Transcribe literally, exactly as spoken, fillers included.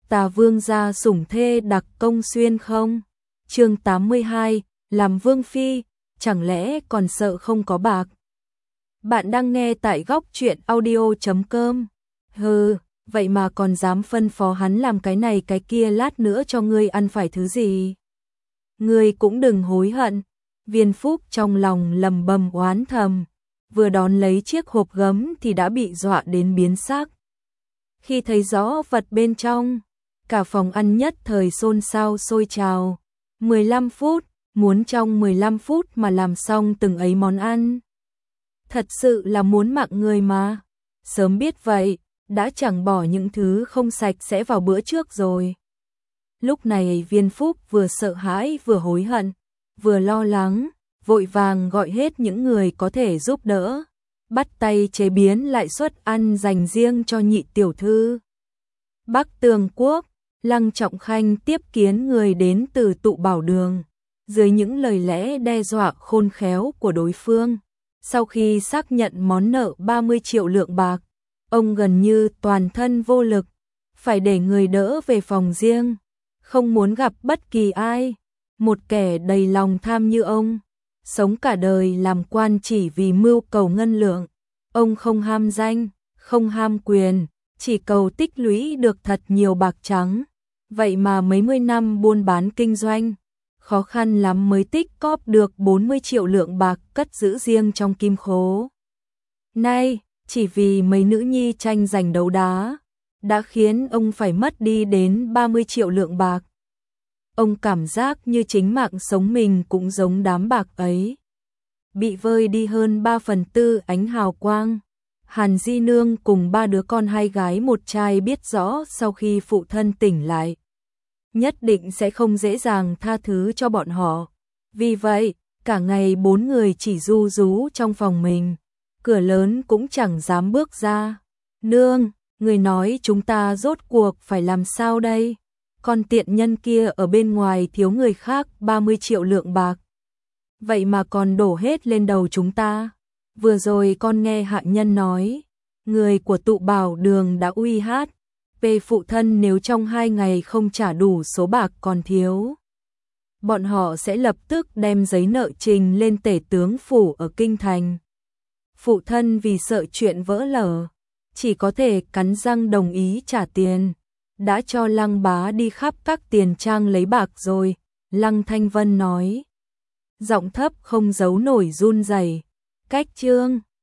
Tà vương gia sủng thê đặc công xuyên không? Chương tám mươi hai, làm vương phi, chẳng lẽ còn sợ không có bạc? Bạn đang nghe tại góc truyện audio chấm com. Hừ, vậy mà còn dám phân phó hắn làm cái này cái kia, lát nữa cho ngươi ăn phải thứ gì? Ngươi cũng đừng hối hận. Viên Phúc trong lòng lầm bầm oán thầm, vừa đón lấy chiếc hộp gấm thì đã bị dọa đến biến sắc. Khi thấy rõ vật bên trong, cả phòng ăn nhất thời xôn xao sôi trào. mười lăm phút, muốn trong mười lăm phút mà làm xong từng ấy món ăn. Thật sự là muốn mạng người mà. Sớm biết vậy, đã chẳng bỏ những thứ không sạch sẽ vào bữa trước rồi. Lúc này Viên Phúc vừa sợ hãi vừa hối hận, vừa lo lắng, vội vàng gọi hết những người có thể giúp đỡ, bắt tay chế biến lại suất ăn dành riêng cho nhị tiểu thư. Bắc Tường Quốc, Lăng Trọng Khanh tiếp kiến người đến từ Tụ Bảo Đường. Dưới những lời lẽ đe dọa khôn khéo của đối phương, sau khi xác nhận món nợ ba mươi triệu lượng bạc, ông gần như toàn thân vô lực, phải để người đỡ về phòng riêng, không muốn gặp bất kỳ ai. Một kẻ đầy lòng tham như ông, sống cả đời làm quan chỉ vì mưu cầu ngân lượng. Ông không ham danh, không ham quyền, chỉ cầu tích lũy được thật nhiều bạc trắng. Vậy mà mấy mươi năm buôn bán kinh doanh, khó khăn lắm mới tích cóp được bốn mươi triệu lượng bạc cất giữ riêng trong kim khố. Nay, chỉ vì mấy nữ nhi tranh giành đấu đá, đã khiến ông phải mất đi đến ba mươi triệu lượng bạc. Ông cảm giác như chính mạng sống mình cũng giống đám bạc ấy, bị vơi đi hơn ba phần tư ánh hào quang. Hàn Di Nương cùng ba đứa con hai gái một trai biết rõ sau khi phụ thân tỉnh lại, nhất định sẽ không dễ dàng tha thứ cho bọn họ. Vì vậy, cả ngày bốn người chỉ ru rú trong phòng mình, cửa lớn cũng chẳng dám bước ra. Nương, người nói chúng ta rốt cuộc phải làm sao đây? Con tiện nhân kia ở bên ngoài thiếu người khác ba mươi triệu lượng bạc, vậy mà còn đổ hết lên đầu chúng ta. Vừa rồi con nghe hạ nhân nói, người của Tụ Bảo Đường đã uy hát về phụ thân, nếu trong hai ngày không trả đủ số bạc còn thiếu, bọn họ sẽ lập tức đem giấy nợ trình lên tể tướng phủ ở kinh thành. Phụ thân vì sợ chuyện vỡ lở, chỉ có thể cắn răng đồng ý trả tiền, đã cho Lăng bá đi khắp các tiền trang lấy bạc rồi. Lăng Thanh Vân nói, giọng thấp không giấu nổi run rẩy. Cách Trương